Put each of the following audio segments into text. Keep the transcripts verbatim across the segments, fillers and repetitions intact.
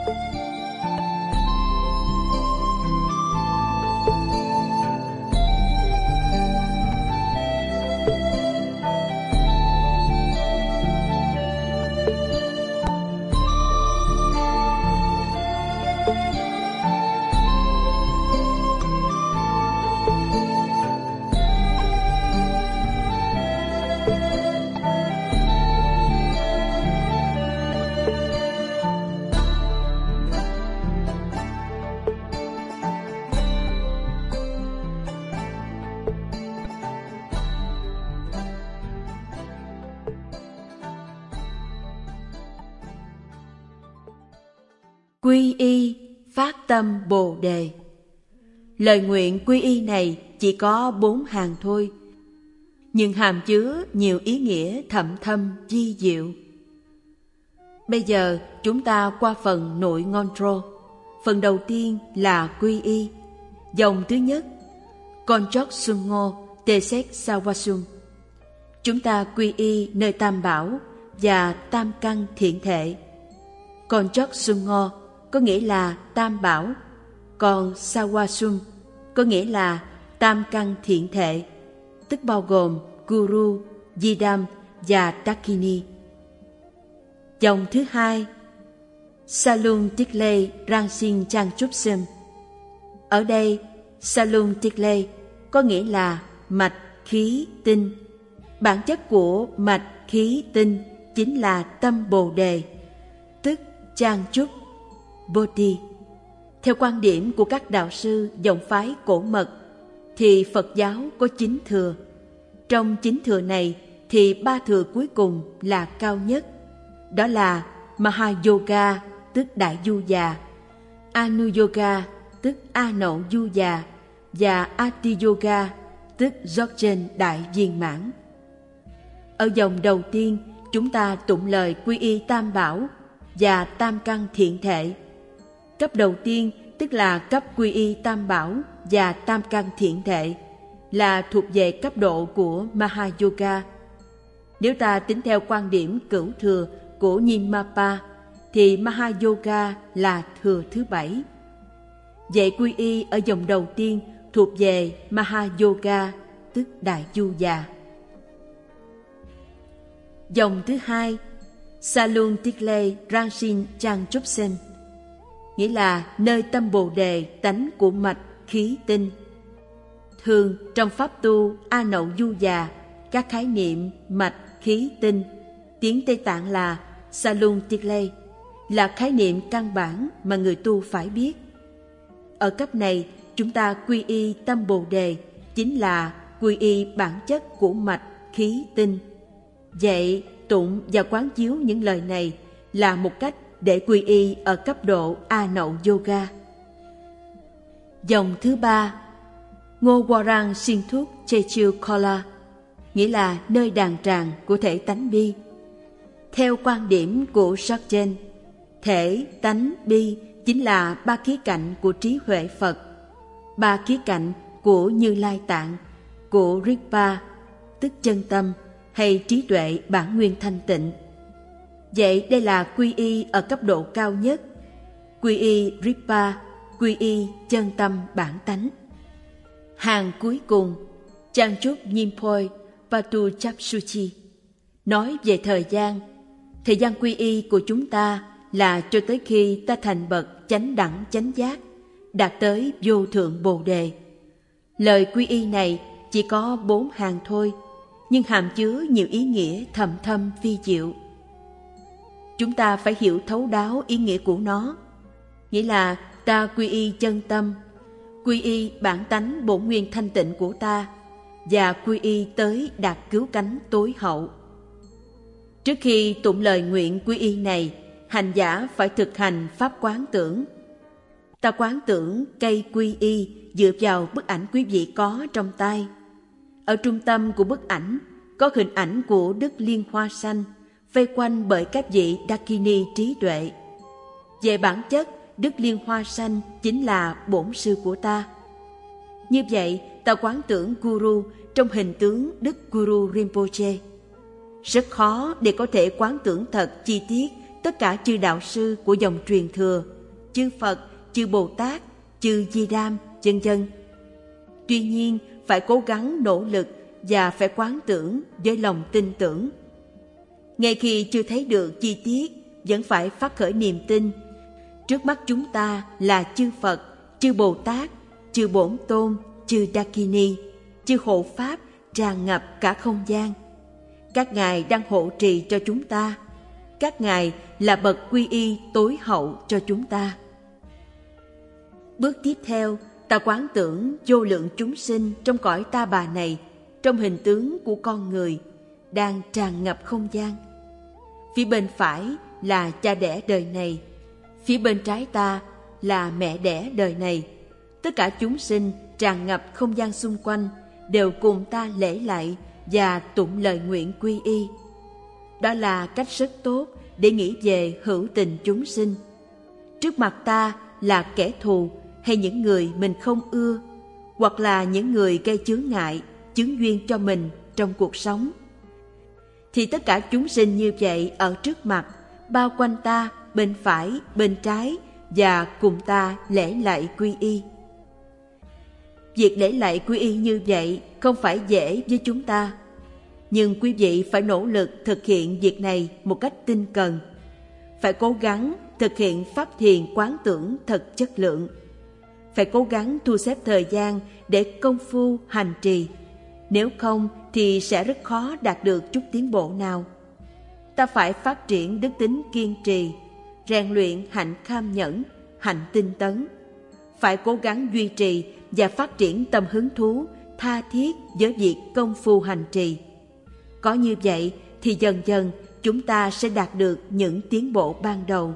Quy y phát tâm Bồ Đề. Lời nguyện quy y này chỉ có bốn hàng thôi, nhưng hàm chứa nhiều ý nghĩa thậm thâm vi diệu. Bây giờ chúng ta qua phần nội ngondro. Phần đầu tiên là quy y. Dòng thứ nhất, Konchok Sungo Tesek Sawasum. Chúng ta quy y nơi Tam Bảo và Tam Căn Thiện Thể. Konchok Sungo có nghĩa là Tam Bảo, còn Sawasum có nghĩa là Tam Căn Thiện Thể, tức bao gồm Guru, Yidam và Dakini. Dòng thứ hai, Salung Tikle Rangsin Changchupsum. Ở đây, Salung Tikle có nghĩa là mạch khí tinh. Bản chất của mạch khí tinh chính là tâm Bồ Đề, tức Changchup, Bodhi. Theo quan điểm của các đạo sư dòng phái cổ mật, thì Phật giáo có chín thừa. Trong chín thừa này thì ba thừa cuối cùng là cao nhất. Đó là Mahayoga, tức Đại Du Già, Anuyoga, tức A Nậu Du Già, và Ati Yoga, tức Dzogchen Đại Viên Mãn. Ở dòng đầu tiên, chúng ta tụng lời quy y Tam Bảo và Tam Căn Thiện Thể. Cấp đầu tiên, tức là cấp quy y Tam Bảo và Tam Căn Thiện Thể, là thuộc về cấp độ của Mahayoga. Nếu ta tính theo quan điểm cửu thừa của Nyingmapa, thì Mahayoga là thừa thứ bảy. Vậy quy y ở dòng đầu tiên thuộc về Mahayoga, tức Đại Du Già. Dòng thứ hai, Salung Tikle Rangsin Changchupsem, nghĩa là nơi tâm Bồ Đề tánh của mạch khí tinh. Thường trong pháp tu A Nậu Du Già, các khái niệm mạch khí tinh, tiếng Tây Tạng là Salung Tikle, là khái niệm căn bản mà người tu phải biết. Ở cấp này, chúng ta quy y tâm Bồ Đề chính là quy y bản chất của mạch khí tinh. Vậy tụng và quán chiếu những lời này là một cách để quy y ở cấp độ A Nậu Yoga. Dòng thứ ba, Ngô Warang Sinthuk Chechiu Kola, nghĩa là nơi đàn tràng của thể tánh bi. Theo quan điểm của Dzogchen, thể tánh bi chính là ba khía cạnh của trí huệ Phật, ba khía cạnh của Như Lai Tạng, của Rigpa, tức chân tâm, hay trí tuệ bản nguyên thanh tịnh. Vậy đây là quy y ở cấp độ cao nhất, quy y Rigpa, quy y chân tâm bản tánh. Hàng cuối cùng, Changchup Nyingpoi Patu Chapsuchi, nói về thời gian. Thời gian quy y của chúng ta là cho tới khi ta thành bậc chánh đẳng chánh giác, đạt tới vô thượng Bồ Đề. Lời quy y này chỉ có bốn hàng thôi, nhưng hàm chứa nhiều ý nghĩa thầm thâm vi diệu. Chúng ta phải hiểu thấu đáo ý nghĩa của nó, nghĩa là ta quy y chân tâm, quy y bản tánh bổn nguyên thanh tịnh của ta, và quy y tới đạt cứu cánh tối hậu. Trước khi tụng lời nguyện quy y này, hành giả phải thực hành pháp quán tưởng. Ta quán tưởng cây quy y dựa vào bức ảnh quý vị có trong tay. Ở trung tâm của bức ảnh có hình ảnh của Đức Liên Hoa Xanh, vây quanh bởi các vị Dakini trí tuệ. Về bản chất, Đức Liên Hoa Xanh chính là bổn sư của ta. Như vậy, ta quán tưởng Guru trong hình tướng Đức Guru Rinpoche. Rất khó để có thể quán tưởng thật chi tiết tất cả chư đạo sư của dòng truyền thừa, chư Phật, chư Bồ Tát, chư Di Đàm, vân vân. Tuy nhiên, phải cố gắng nỗ lực và phải quán tưởng với lòng tin tưởng. Ngay khi chưa thấy được chi tiết, vẫn phải phát khởi niềm tin. Trước mắt chúng ta là chư Phật, chư Bồ Tát, chư Bổn Tôn, chư Dakini, chư hộ Pháp tràn ngập cả không gian. Các ngài đang hộ trì cho chúng ta. Các ngài là bậc quy y tối hậu cho chúng ta. Bước tiếp theo, ta quán tưởng vô lượng chúng sinh trong cõi ta bà này, trong hình tướng của con người, đang tràn ngập không gian. Phía bên phải là cha đẻ đời này, phía bên trái ta là mẹ đẻ đời này. Tất cả chúng sinh tràn ngập không gian xung quanh đều cùng ta lễ lạy và tụng lời nguyện quy y. Đó là cách rất tốt để nghĩ về hữu tình chúng sinh. Trước mặt ta là kẻ thù hay những người mình không ưa, hoặc là những người gây chướng ngại, chướng duyên cho mình trong cuộc sống, thì tất cả chúng sinh như vậy ở trước mặt, bao quanh ta, bên phải, bên trái, và cùng ta lễ lạy quy y. Việc lễ lạy quy y như vậy không phải dễ với chúng ta, nhưng quý vị phải nỗ lực thực hiện việc này một cách tinh cần. Phải cố gắng thực hiện pháp thiền quán tưởng thật chất lượng. Phải cố gắng thu xếp thời gian để công phu hành trì. Nếu không thì sẽ rất khó đạt được chút tiến bộ nào. Ta phải phát triển đức tính kiên trì, rèn luyện hạnh kham nhẫn, hạnh tinh tấn. Phải cố gắng duy trì và phát triển tâm hứng thú, tha thiết với việc công phu hành trì. Có như vậy thì dần dần chúng ta sẽ đạt được những tiến bộ ban đầu.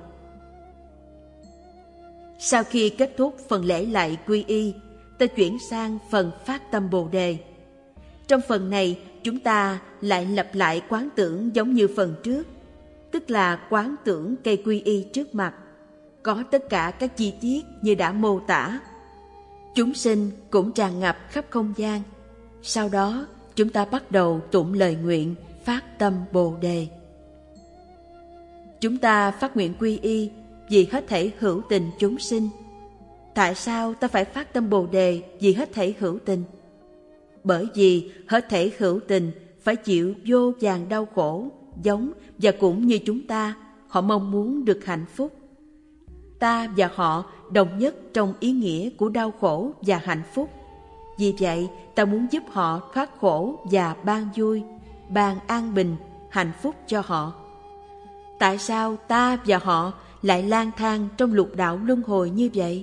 Sau khi kết thúc phần lễ lạy quy y, ta chuyển sang phần phát tâm Bồ Đề. Trong phần này, chúng ta lại lặp lại quán tưởng giống như phần trước, tức là quán tưởng cây quy y trước mặt, có tất cả các chi tiết như đã mô tả. Chúng sinh cũng tràn ngập khắp không gian. Sau đó, chúng ta bắt đầu tụng lời nguyện phát tâm Bồ Đề. Chúng ta phát nguyện quy y vì hết thảy hữu tình chúng sinh. Tại sao ta phải phát tâm Bồ Đề vì hết thảy hữu tình? Bởi vì hết thảy hữu tình phải chịu vô vàn đau khổ, giống và cũng như chúng ta, họ mong muốn được hạnh phúc. Ta và họ đồng nhất trong ý nghĩa của đau khổ và hạnh phúc. Vì vậy, ta muốn giúp họ thoát khổ và ban vui, ban an bình, hạnh phúc cho họ. Tại sao ta và họ lại lang thang trong lục đạo luân hồi như vậy?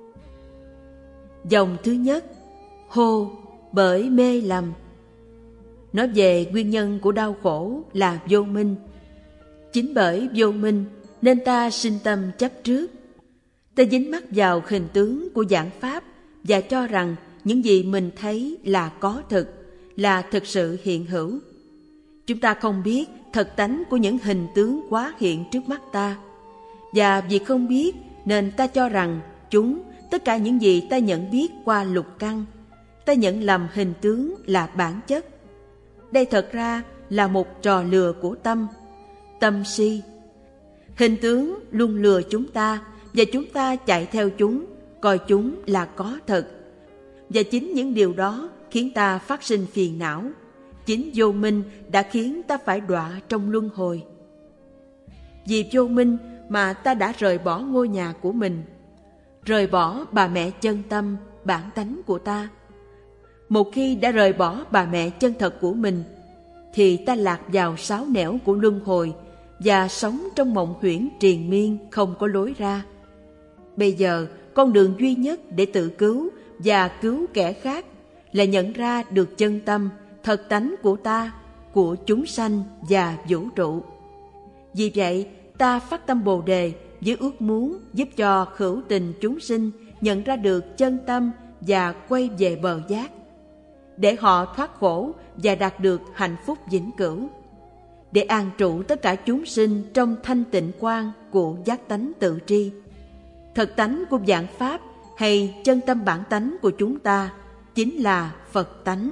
Dòng thứ nhất, hô bởi mê lầm. Nói về nguyên nhân của đau khổ là vô minh. Chính bởi vô minh nên ta sinh tâm chấp trước. Ta dính mắc vào hình tướng của giảng pháp và cho rằng những gì mình thấy là có thực, là thực sự hiện hữu. Chúng ta không biết thật tánh của những hình tướng quá hiện trước mắt ta. Và vì không biết nên ta cho rằng chúng, tất cả những gì ta nhận biết qua lục căn, ta nhận lầm hình tướng là bản chất. Đây thật ra là một trò lừa của tâm, tâm si. Hình tướng luôn lừa chúng ta và chúng ta chạy theo chúng, coi chúng là có thật. Và chính những điều đó khiến ta phát sinh phiền não. Chính vô minh đã khiến ta phải đọa trong luân hồi. Vì vô minh mà ta đã rời bỏ ngôi nhà của mình, rời bỏ bà mẹ chân tâm, bản tánh của ta. Một khi đã rời bỏ bà mẹ chân thật của mình, thì ta lạc vào sáu nẻo của luân hồi và sống trong mộng huyễn triền miên không có lối ra. Bây giờ, con đường duy nhất để tự cứu và cứu kẻ khác là nhận ra được chân tâm, thật tánh của ta, của chúng sanh và vũ trụ. Vì vậy, ta phát tâm Bồ Đề với ước muốn giúp cho hữu tình chúng sinh nhận ra được chân tâm và quay về bờ giác, để họ thoát khổ và đạt được hạnh phúc vĩnh cửu, để an trụ tất cả chúng sinh trong thanh tịnh quang của giác tánh tự tri. Thật tánh của vạn pháp hay chân tâm bản tánh của chúng ta chính là Phật tánh.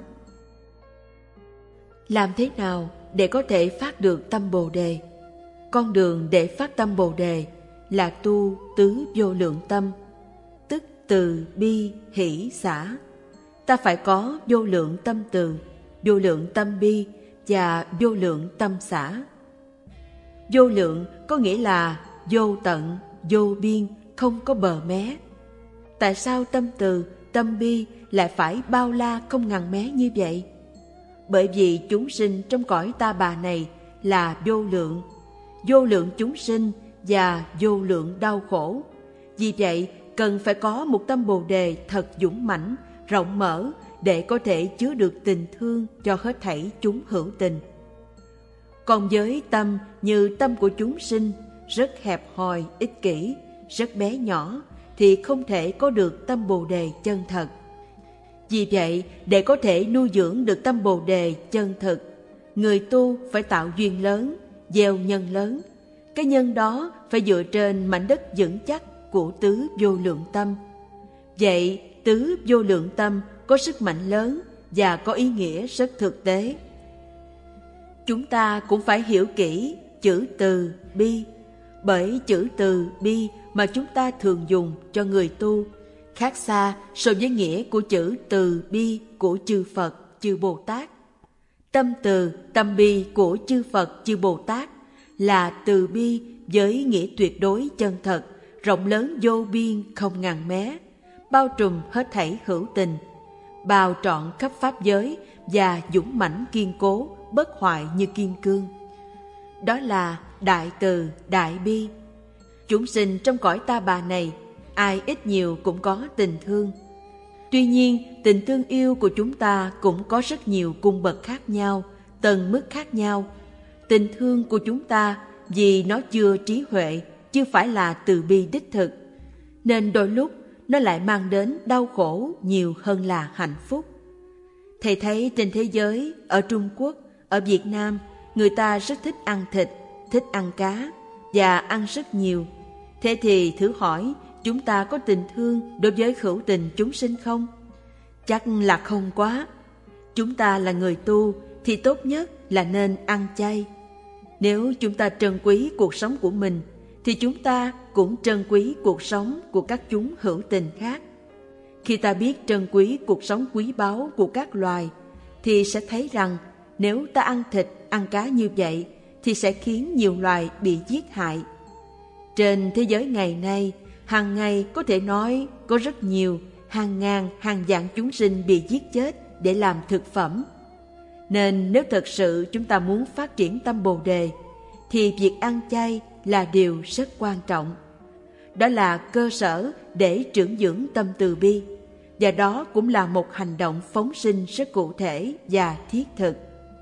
Làm thế nào để có thể phát được tâm Bồ Đề? Con đường để phát tâm Bồ Đề là tu tứ vô lượng tâm, tức từ bi hỷ xả. Ta phải có vô lượng tâm từ, vô lượng tâm bi và vô lượng tâm xả. Vô lượng có nghĩa là vô tận, vô biên, không có bờ mé. Tại sao tâm từ, tâm bi lại phải bao la không ngần mé như vậy? Bởi vì chúng sinh trong cõi ta bà này là vô lượng, vô lượng chúng sinh và vô lượng đau khổ. Vì vậy, cần phải có một tâm Bồ Đề thật dũng mãnh, rộng mở để có thể chứa được tình thương cho hết thảy chúng hữu tình. Còn với tâm như tâm của chúng sinh, rất hẹp hòi, ích kỷ, rất bé nhỏ, thì không thể có được tâm Bồ Đề chân thật. Vì vậy, để có thể nuôi dưỡng được tâm Bồ Đề chân thực, người tu phải tạo duyên lớn, gieo nhân lớn. Cái nhân đó phải dựa trên mảnh đất vững chắc của tứ vô lượng tâm. Vậy, tứ vô lượng tâm có sức mạnh lớn và có ý nghĩa rất thực tế. Chúng ta cũng phải hiểu kỹ chữ từ bi, bởi chữ từ bi mà chúng ta thường dùng cho người tu khác xa so với nghĩa của chữ từ bi của chư Phật, chư Bồ Tát. Tâm từ, tâm bi của chư Phật, chư Bồ Tát là từ bi với nghĩa tuyệt đối chân thật, rộng lớn vô biên không ngàn mé, bao trùm hết thảy hữu tình, bao trọn khắp pháp giới và dũng mãnh kiên cố, bất hoại như kim cương. Đó là đại từ, đại bi. Chúng sinh trong cõi ta bà này, ai ít nhiều cũng có tình thương. Tuy nhiên, tình thương yêu của chúng ta cũng có rất nhiều cung bậc khác nhau, tầng mức khác nhau. Tình thương của chúng ta vì nó chưa trí huệ, chưa phải là từ bi đích thực, nên đôi lúc nó lại mang đến đau khổ nhiều hơn là hạnh phúc. Thầy thấy trên thế giới, ở Trung Quốc, ở Việt Nam, người ta rất thích ăn thịt, thích ăn cá và ăn rất nhiều. Thế thì thử hỏi, chúng ta có tình thương đối với hữu tình chúng sinh không? Chắc là không quá. Chúng ta là người tu thì tốt nhất là nên ăn chay. Nếu chúng ta trân quý cuộc sống của mình, thì chúng ta cũng trân quý cuộc sống của các chúng hữu tình khác. Khi ta biết trân quý cuộc sống quý báu của các loài, thì sẽ thấy rằng nếu ta ăn thịt, ăn cá như vậy, thì sẽ khiến nhiều loài bị giết hại. Trên thế giới ngày nay, hàng ngày có thể nói có rất nhiều, hàng ngàn, hàng vạn chúng sinh bị giết chết để làm thực phẩm. Nên nếu thật sự chúng ta muốn phát triển tâm Bồ Đề, thì việc ăn chay là điều rất quan trọng. Đó là cơ sở để trưởng dưỡng tâm từ bi, và đó cũng là một hành động phóng sinh rất cụ thể và thiết thực.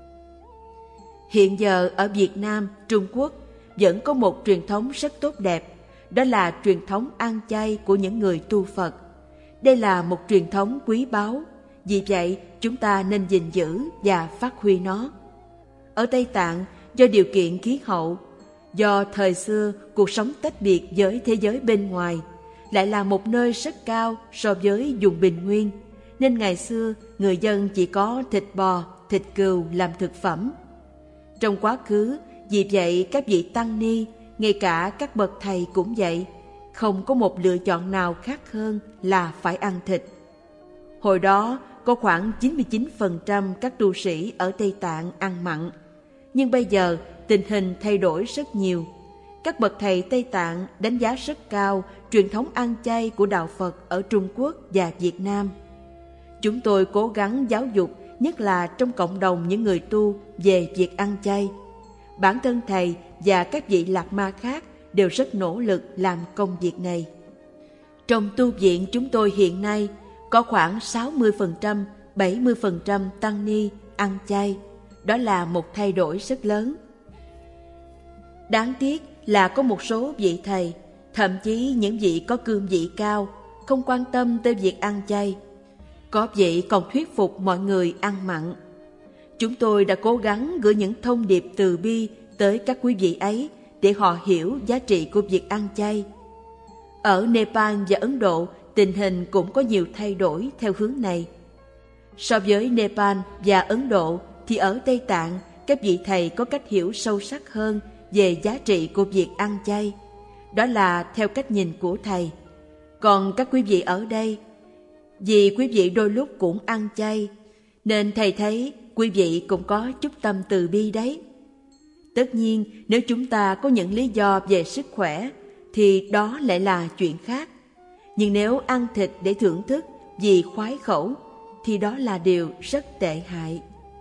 Hiện giờ ở Việt Nam, Trung Quốc vẫn có một truyền thống rất tốt đẹp, đó là truyền thống ăn chay của những người tu Phật. Đây là một truyền thống quý báu, vì vậy chúng ta nên gìn giữ và phát huy nó. Ở Tây Tạng, do điều kiện khí hậu, do thời xưa cuộc sống tách biệt với thế giới bên ngoài, lại là một nơi rất cao so với vùng bình nguyên, nên ngày xưa người dân chỉ có thịt bò, thịt cừu làm thực phẩm. Trong quá khứ, vì vậy các vị tăng ni, ngay cả các bậc thầy cũng vậy, không có một lựa chọn nào khác hơn là phải ăn thịt. Hồi đó có khoảng chín mươi chín phần trăm các tu sĩ ở Tây Tạng ăn mặn, nhưng bây giờ tình hình thay đổi rất nhiều. Các bậc thầy Tây Tạng đánh giá rất cao truyền thống ăn chay của Đạo Phật ở Trung Quốc và Việt Nam. Chúng tôi cố gắng giáo dục, nhất là trong cộng đồng những người tu, về việc ăn chay. Bản thân thầy và các vị lạc ma khác đều rất nỗ lực làm công việc này. Trong tu viện chúng tôi hiện nay có khoảng sáu mươi phần trăm, bảy mươi phần trăm tăng ni ăn chay. Đó là một thay đổi rất lớn. Đáng tiếc là có một số vị thầy, thậm chí những vị có cương vị cao, không quan tâm tới việc ăn chay. Có vị còn thuyết phục mọi người ăn mặn. Chúng tôi đã cố gắng gửi những thông điệp từ bi tới các quý vị ấy để họ hiểu giá trị của việc ăn chay. Ở Nepal và Ấn Độ, tình hình cũng có nhiều thay đổi theo hướng này. So với Nepal và Ấn Độ, thì ở Tây Tạng, các vị thầy có cách hiểu sâu sắc hơn về giá trị của việc ăn chay. Đó là theo cách nhìn của Thầy. Còn các quý vị ở đây, vì quý vị đôi lúc cũng ăn chay, nên Thầy thấy quý vị cũng có chút tâm từ bi đấy. Tất nhiên, nếu chúng ta có những lý do về sức khỏe, thì đó lại là chuyện khác. Nhưng nếu ăn thịt để thưởng thức vì khoái khẩu, thì đó là điều rất tệ hại.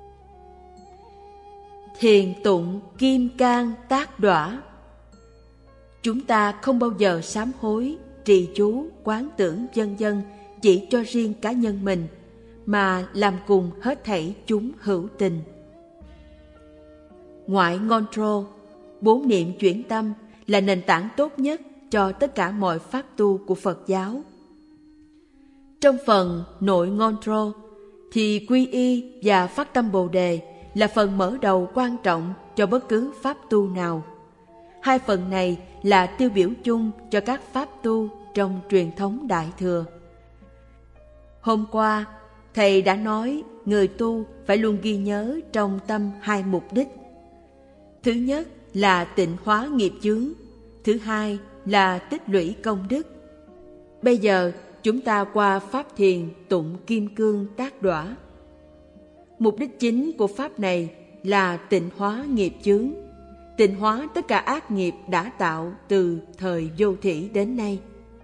Thiền tụng kim cang tác đỏa. Chúng ta không bao giờ sám hối, trì chú, quán tưởng vân vân chỉ cho riêng cá nhân mình, mà làm cùng hết thảy chúng hữu tình. Ngoại Ngondro, bốn niệm chuyển tâm là nền tảng tốt nhất cho tất cả mọi pháp tu của Phật giáo. Trong phần nội Ngondro thì quy y và phát tâm Bồ Đề là phần mở đầu quan trọng cho bất cứ pháp tu nào. Hai phần này là tiêu biểu chung cho các pháp tu trong truyền thống Đại Thừa. Hôm qua, Thầy đã nói người tu phải luôn ghi nhớ trong tâm hai mục đích. Thứ nhất là tịnh hóa nghiệp chướng, thứ hai là tích lũy công đức. Bây giờ chúng ta qua pháp thiền tụng kim cương tác đỏa. Mục đích chính của pháp này là tịnh hóa nghiệp chướng, tịnh hóa tất cả ác nghiệp đã tạo từ thời vô thủy đến nay.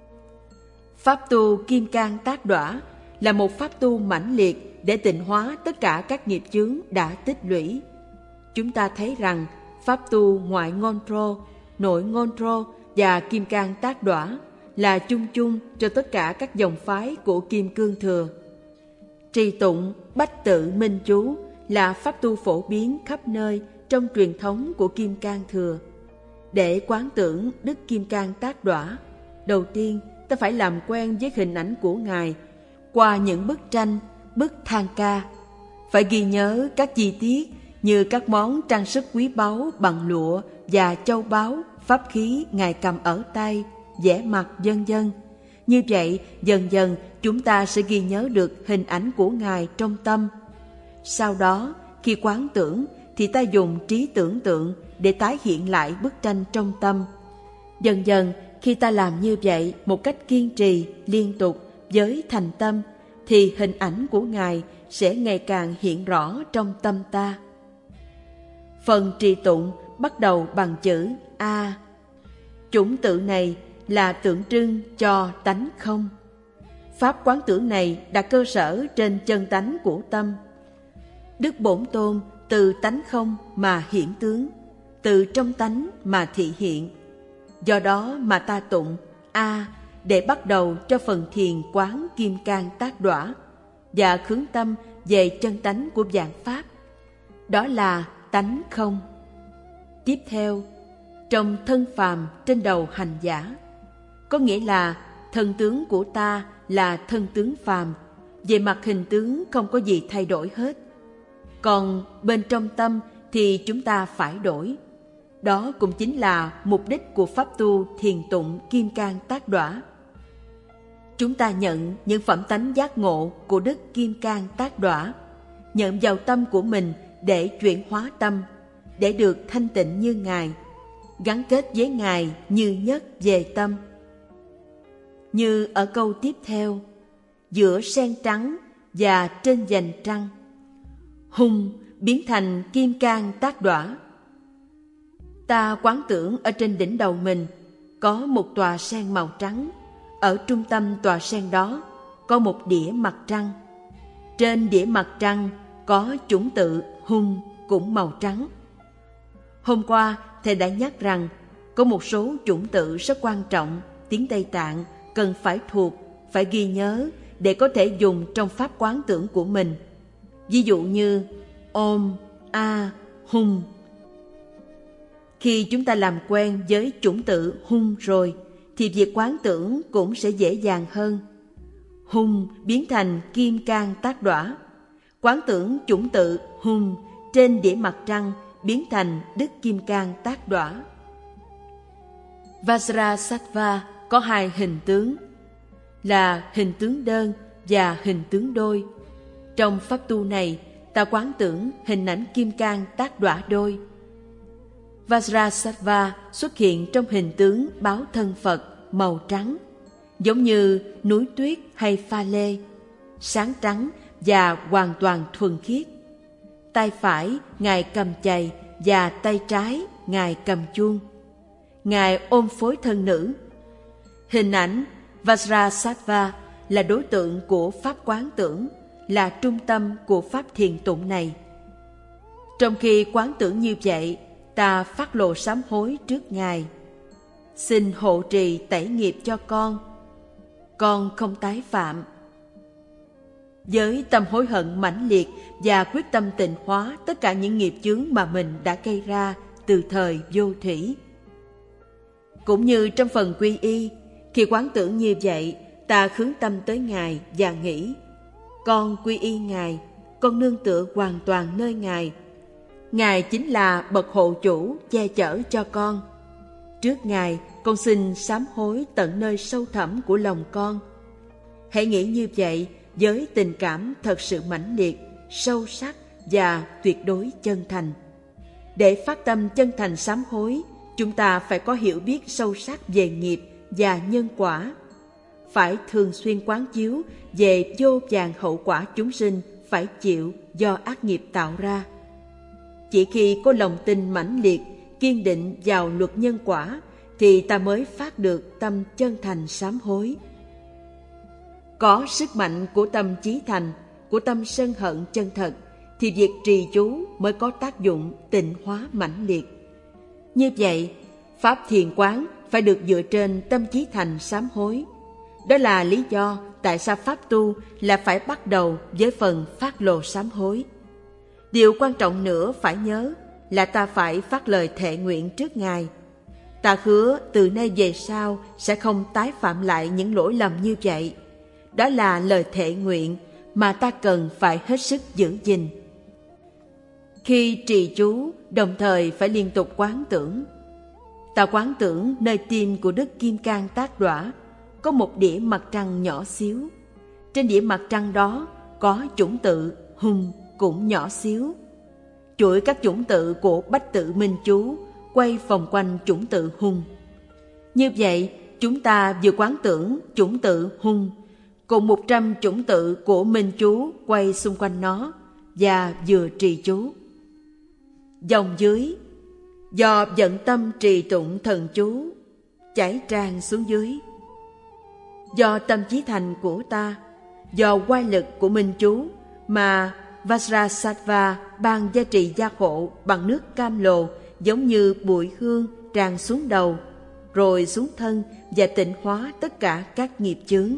Pháp tu kim cang tác đỏa là một pháp tu mãnh liệt để tịnh hóa tất cả các nghiệp chướng đã tích lũy. Chúng ta thấy rằng pháp tu ngoại Ngondro, nội Ngondro và kim cang tác đỏa là chung chung cho tất cả các dòng phái của Kim Cương Thừa. Trì tụng bách tự minh chú là pháp tu phổ biến khắp nơi trong truyền thống của Kim Cang Thừa. Để quán tưởng Đức Kim Cang tác đỏa, đầu tiên ta phải làm quen với hình ảnh của Ngài qua những bức tranh, bức thang ca. Phải ghi nhớ các chi tiết như các món trang sức quý báu bằng lụa và châu báu, pháp khí Ngài cầm ở tay, vẽ mặt vân vân. Như vậy, dần dần chúng ta sẽ ghi nhớ được hình ảnh của Ngài trong tâm. Sau đó, khi quán tưởng thì ta dùng trí tưởng tượng để tái hiện lại bức tranh trong tâm. Dần dần, khi ta làm như vậy một cách kiên trì, liên tục, với thành tâm, thì hình ảnh của Ngài sẽ ngày càng hiện rõ trong tâm ta. Phần trì tụng bắt đầu bằng chữ A. Chủng tự này là tượng trưng cho tánh không. Pháp quán tưởng này đặt cơ sở trên chân tánh của tâm. Đức Bổn Tôn từ tánh không mà hiển tướng, từ trong tánh mà thị hiện. Do đó mà ta tụng A để bắt đầu cho phần thiền quán kim cang tác đỏa và khhướng tâm về chân tánh của vạn pháp. Đó là tánh không. Tiếp theo, trong thân phàm trên đầu hành giả, có nghĩa là thân tướng của ta là thân tướng phàm, về mặt hình tướng không có gì thay đổi hết. Còn bên trong tâm thì chúng ta phải đổi. Đó cũng chính là mục đích của pháp tu thiền tụng kim cang tác đỏa. Chúng ta nhận những phẩm tánh giác ngộ của Đức Kim Cang tác đỏa, nhận vào tâm của mình để chuyển hóa tâm, để được thanh tịnh như Ngài, gắn kết với Ngài như nhất về tâm. Như ở câu tiếp theo, giữa sen trắng và trên vành trăng, hung biến thành kim cang tác đỏa. Ta quán tưởng ở trên đỉnh đầu mình có một tòa sen màu trắng, ở trung tâm tòa sen đó có một đĩa mặt trăng. Trên đĩa mặt trăng có chủng tự hung cũng màu trắng. Hôm qua Thầy đã nhắc rằng có một số chủng tự rất quan trọng tiếng Tây Tạng cần phải thuộc, phải ghi nhớ để có thể dùng trong pháp quán tưởng của mình. Ví dụ như Om, A, Hung. Khi chúng ta làm quen với chủng tự Hung rồi thì việc quán tưởng cũng sẽ dễ dàng hơn. Hung biến thành kim cang tác đỏa. Quán tưởng chủng tự Hung trên đĩa mặt trăng biến thành Đức Kim Cang tác đỏa. Vajrasattva có hai hình tướng, là hình tướng đơn và hình tướng đôi. Trong pháp tu này, ta quán tưởng hình ảnh kim cang tác đỏa đôi. Vajrasattva xuất hiện trong hình tướng báo thân Phật màu trắng, giống như núi tuyết hay pha lê, sáng trắng và hoàn toàn thuần khiết. Tay phải Ngài cầm chày và tay trái Ngài cầm chuông. Ngài ôm phối thân nữ. Hình ảnh Vajrasattva là đối tượng của pháp quán tưởng, là trung tâm của pháp thiền tụng này. Trong khi quán tưởng như vậy, ta phát lộ sám hối trước Ngài. Xin hộ trì tẩy nghiệp cho con. Con không tái phạm. Với tâm hối hận mãnh liệt và quyết tâm tịnh hóa tất cả những nghiệp chướng mà mình đã gây ra từ thời vô thủy. Cũng như trong phần quy y, khi quán tưởng như vậy, ta hướng tâm tới Ngài và nghĩ: con quy y Ngài, con nương tựa hoàn toàn nơi Ngài. Ngài chính là bậc hộ chủ che chở cho con. Trước Ngài, con xin sám hối tận nơi sâu thẳm của lòng con. Hãy nghĩ như vậy với tình cảm thật sự mãnh liệt, sâu sắc và tuyệt đối chân thành. Để phát tâm chân thành sám hối, chúng ta phải có hiểu biết sâu sắc về nghiệp và nhân quả. Phải thường xuyên quán chiếu về vô vàn hậu quả chúng sinh phải chịu do ác nghiệp tạo ra. Chỉ khi có lòng tin mãnh liệt, kiên định vào luật nhân quả, thì ta mới phát được tâm chân thành sám hối. Có sức mạnh của tâm chí thành, của tâm sân hận chân thật, thì việc trì chú mới có tác dụng tịnh hóa mãnh liệt. Như vậy, pháp thiền quán phải được dựa trên tâm chí thành sám hối. Đó là lý do tại sao pháp tu là phải bắt đầu với phần phát lộ sám hối. Điều quan trọng nữa phải nhớ là ta phải phát lời thệ nguyện trước Ngài. Ta hứa từ nay về sau sẽ không tái phạm lại những lỗi lầm như vậy. Đó là lời thệ nguyện mà ta cần phải hết sức giữ gìn. Khi trì chú, đồng thời phải liên tục quán tưởng. Ta quán tưởng nơi tim của Đức Kim Cang Tát Đọa có một đĩa mặt trăng nhỏ xíu. Trên đĩa mặt trăng đó có chủng tự Hùng cũng nhỏ xíu. Chuỗi các chủng tự của Bách Tự Minh Chú quay vòng quanh chủng tự Hùng. Như vậy, chúng ta vừa quán tưởng chủng tự Hùng, cùng một trăm chủng tự của Minh Chú quay xung quanh nó, và vừa trì chú. Dòng dưới: do vận tâm trì tụng thần chú, chảy tràn xuống dưới. Do tâm chí thành của ta, do oai lực của Minh Chú mà Vajrasattva ban gia trì gia hộ bằng nước cam lồ, giống như bụi hương tràn xuống đầu, rồi xuống thân và tịnh hóa tất cả các nghiệp chướng.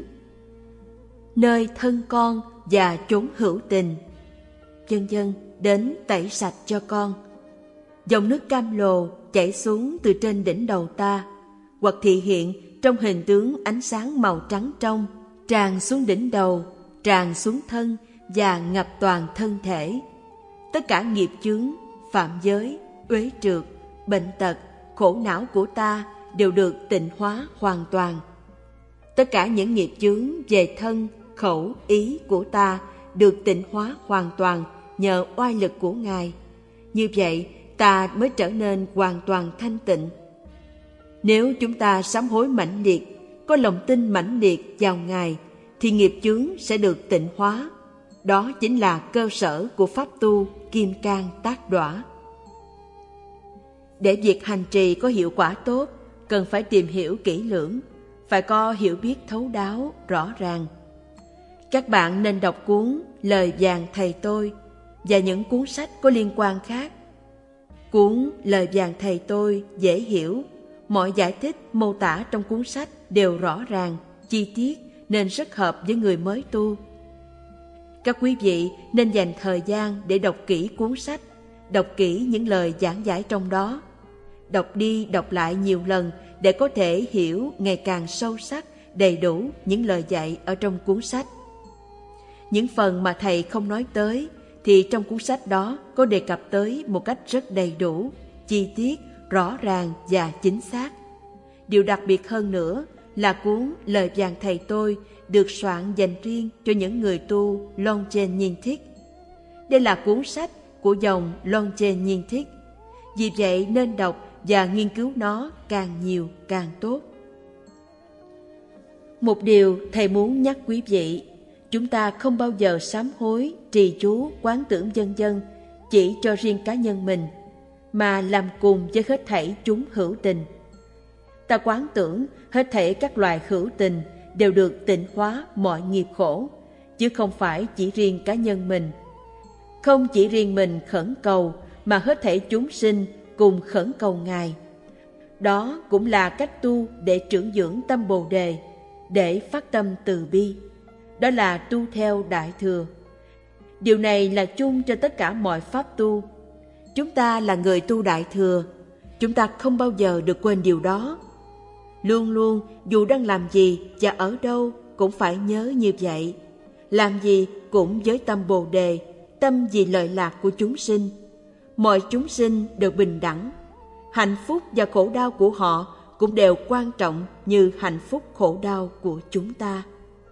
Nơi thân con và chốn hữu tình, vân vân, đến tẩy sạch cho con. Dòng nước cam lồ chảy xuống từ trên đỉnh đầu ta, hoặc thị hiện trong hình tướng ánh sáng màu trắng trong, tràn xuống đỉnh đầu, tràn xuống thân và ngập toàn thân thể. Tất cả nghiệp chướng, phạm giới, uế trượt, bệnh tật, khổ não của ta đều được tịnh hóa hoàn toàn. Tất cả những nghiệp chướng về thân, khẩu, ý của ta được tịnh hóa hoàn toàn nhờ oai lực của Ngài. Như vậy, ta mới trở nên hoàn toàn thanh tịnh. Nếu chúng ta sám hối mãnh liệt, có lòng tin mãnh liệt vào Ngài, thì nghiệp chướng sẽ được tịnh hóa. Đó chính là cơ sở của pháp tu Kim Cang Tát Đọa. Để việc hành trì có hiệu quả tốt, cần phải tìm hiểu kỹ lưỡng, phải có hiểu biết thấu đáo, rõ ràng. Các bạn nên đọc cuốn Lời Vàng Thầy Tôi và những cuốn sách có liên quan khác. Cuốn Lời Vàng Thầy Tôi dễ hiểu, mọi giải thích mô tả trong cuốn sách đều rõ ràng, chi tiết nên rất hợp với người mới tu. Các quý vị nên dành thời gian để đọc kỹ cuốn sách, đọc kỹ những lời giảng giải trong đó. Đọc đi đọc lại nhiều lần để có thể hiểu ngày càng sâu sắc, đầy đủ những lời dạy ở trong cuốn sách. Những phần mà thầy không nói tới thì trong cuốn sách đó có đề cập tới một cách rất đầy đủ, chi tiết, rõ ràng và chính xác. Điều đặc biệt hơn nữa là cuốn Lời Vàng Thầy Tôi được soạn dành riêng cho những người tu Longchen Nhin Thích. Đây là cuốn sách của dòng Longchen Nhin Thích. Vì vậy nên đọc và nghiên cứu nó càng nhiều càng tốt. Một điều thầy muốn nhắc quý vị, chúng ta không bao giờ sám hối, trì chú, quán tưởng vân vân chỉ cho riêng cá nhân mình, mà làm cùng với hết thảy chúng hữu tình. Ta quán tưởng hết thảy các loài hữu tình đều được tịnh hóa mọi nghiệp khổ, chứ không phải chỉ riêng cá nhân mình. Không chỉ riêng mình khẩn cầu, mà hết thảy chúng sinh cùng khẩn cầu Ngài. Đó cũng là cách tu để trưởng dưỡng tâm Bồ Đề, để phát tâm từ bi. Đó là tu theo Đại Thừa. Điều này là chung cho tất cả mọi pháp tu. Chúng ta là người tu Đại Thừa, chúng ta không bao giờ được quên điều đó. Luôn luôn, dù đang làm gì và ở đâu, cũng phải nhớ như vậy. Làm gì cũng với tâm Bồ Đề, tâm vì lợi lạc của chúng sinh. Mọi chúng sinh đều bình đẳng. Hạnh phúc và khổ đau của họ cũng đều quan trọng như hạnh phúc khổ đau của chúng ta.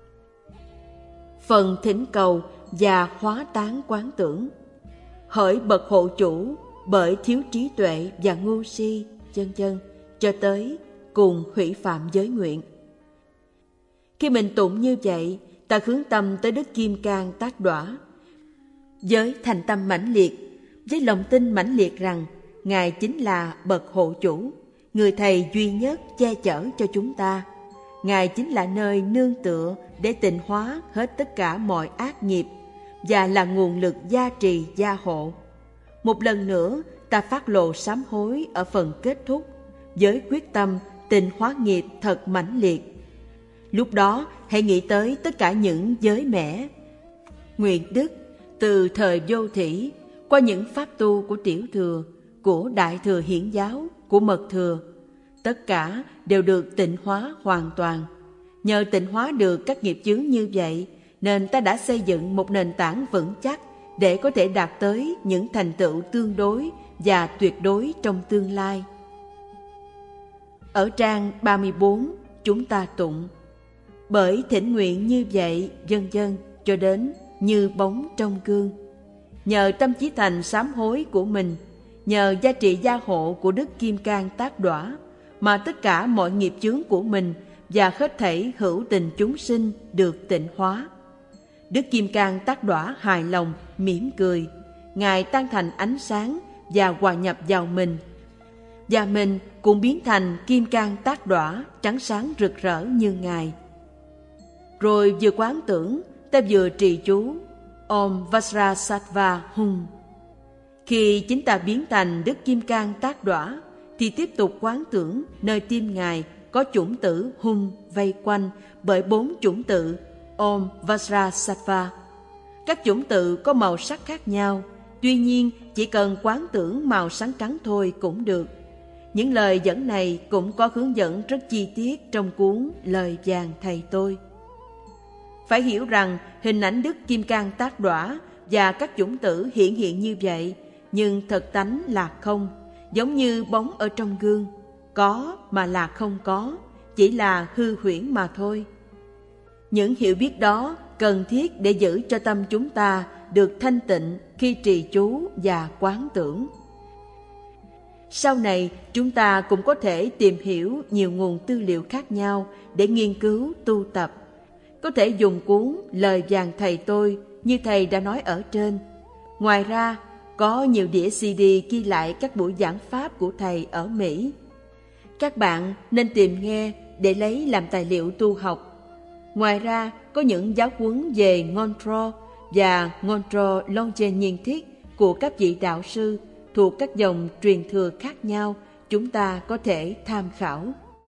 Phần thỉnh cầu và hóa tán quán tưởng. Hỡi bậc hộ chủ, bởi thiếu trí tuệ và ngu si, vân vân, cho tới cùng hủy phạm giới nguyện. Khi mình tụng như vậy, ta hướng tâm tới Đức Kim Cang Tác Đọa, với thành tâm mãnh liệt, với lòng tin mãnh liệt rằng Ngài chính là bậc hộ chủ, người thầy duy nhất che chở cho chúng ta. Ngài chính là nơi nương tựa để tịnh hóa hết tất cả mọi ác nghiệp và là nguồn lực gia trì gia hộ. Một lần nữa, ta phát lộ sám hối ở phần kết thúc với quyết tâm tịnh hóa nghiệp thật mãnh liệt. Lúc đó, hãy nghĩ tới tất cả những giới mẻ, nguyện đức từ thời vô thủy qua những pháp tu của Tiểu Thừa, của Đại Thừa Hiển Giáo, của Mật Thừa. Tất cả đều được tịnh hóa hoàn toàn. Nhờ tịnh hóa được các nghiệp chướng như vậy, nên ta đã xây dựng một nền tảng vững chắc để có thể đạt tới những thành tựu tương đối và tuyệt đối trong tương lai. Ở trang ba mươi bốn, chúng ta tụng: bởi thỉnh nguyện như vậy, vân vân, cho đến như bóng trong gương. Nhờ tâm chí thành sám hối của mình, nhờ gia trị gia hộ của Đức Kim Cang Tác Đọa, mà tất cả mọi nghiệp chướng của mình và hết thảy hữu tình chúng sinh được tịnh hóa. Đức Kim Cang Tác Đọa hài lòng, mỉm cười. Ngài tan thành ánh sáng và hòa nhập vào mình, và mình cũng biến thành Kim Cang Tác Đọa trắng sáng rực rỡ như Ngài. Rồi vừa quán tưởng, ta vừa trì chú Om Vajrasattva Hum. Khi chính ta biến thành Đức Kim Cang Tác Đọa, thì tiếp tục quán tưởng nơi tim Ngài có chủng tử Hum vây quanh bởi bốn chủng tự Om Vajrasattva. Các chủng tự có màu sắc khác nhau, tuy nhiên chỉ cần quán tưởng màu sáng trắng thôi cũng được. Những lời dẫn này cũng có hướng dẫn rất chi tiết trong cuốn Lời Vàng Thầy Tôi. Phải hiểu rằng hình ảnh Đức Kim Cang Tác Đọa và các chủng tử hiện hiện như vậy, nhưng thật tánh là không, giống như bóng ở trong gương, có mà là không có, chỉ là hư huyễn mà thôi. Những hiểu biết đó cần thiết để giữ cho tâm chúng ta được thanh tịnh khi trì chú và quán tưởng. Sau này, chúng ta cũng có thể tìm hiểu nhiều nguồn tư liệu khác nhau để nghiên cứu tu tập. Có thể dùng cuốn Lời Vàng Thầy Tôi như thầy đã nói ở trên. Ngoài ra, có nhiều đĩa xê đê ghi lại các buổi giảng pháp của thầy ở Mỹ. Các bạn nên tìm nghe để lấy làm tài liệu tu học. Ngoài ra, có những giáo huấn về Ngondro và Ngondro Longchen Nhiên Thiết của các vị đạo sư thuộc các dòng truyền thừa khác nhau chúng ta có thể tham khảo.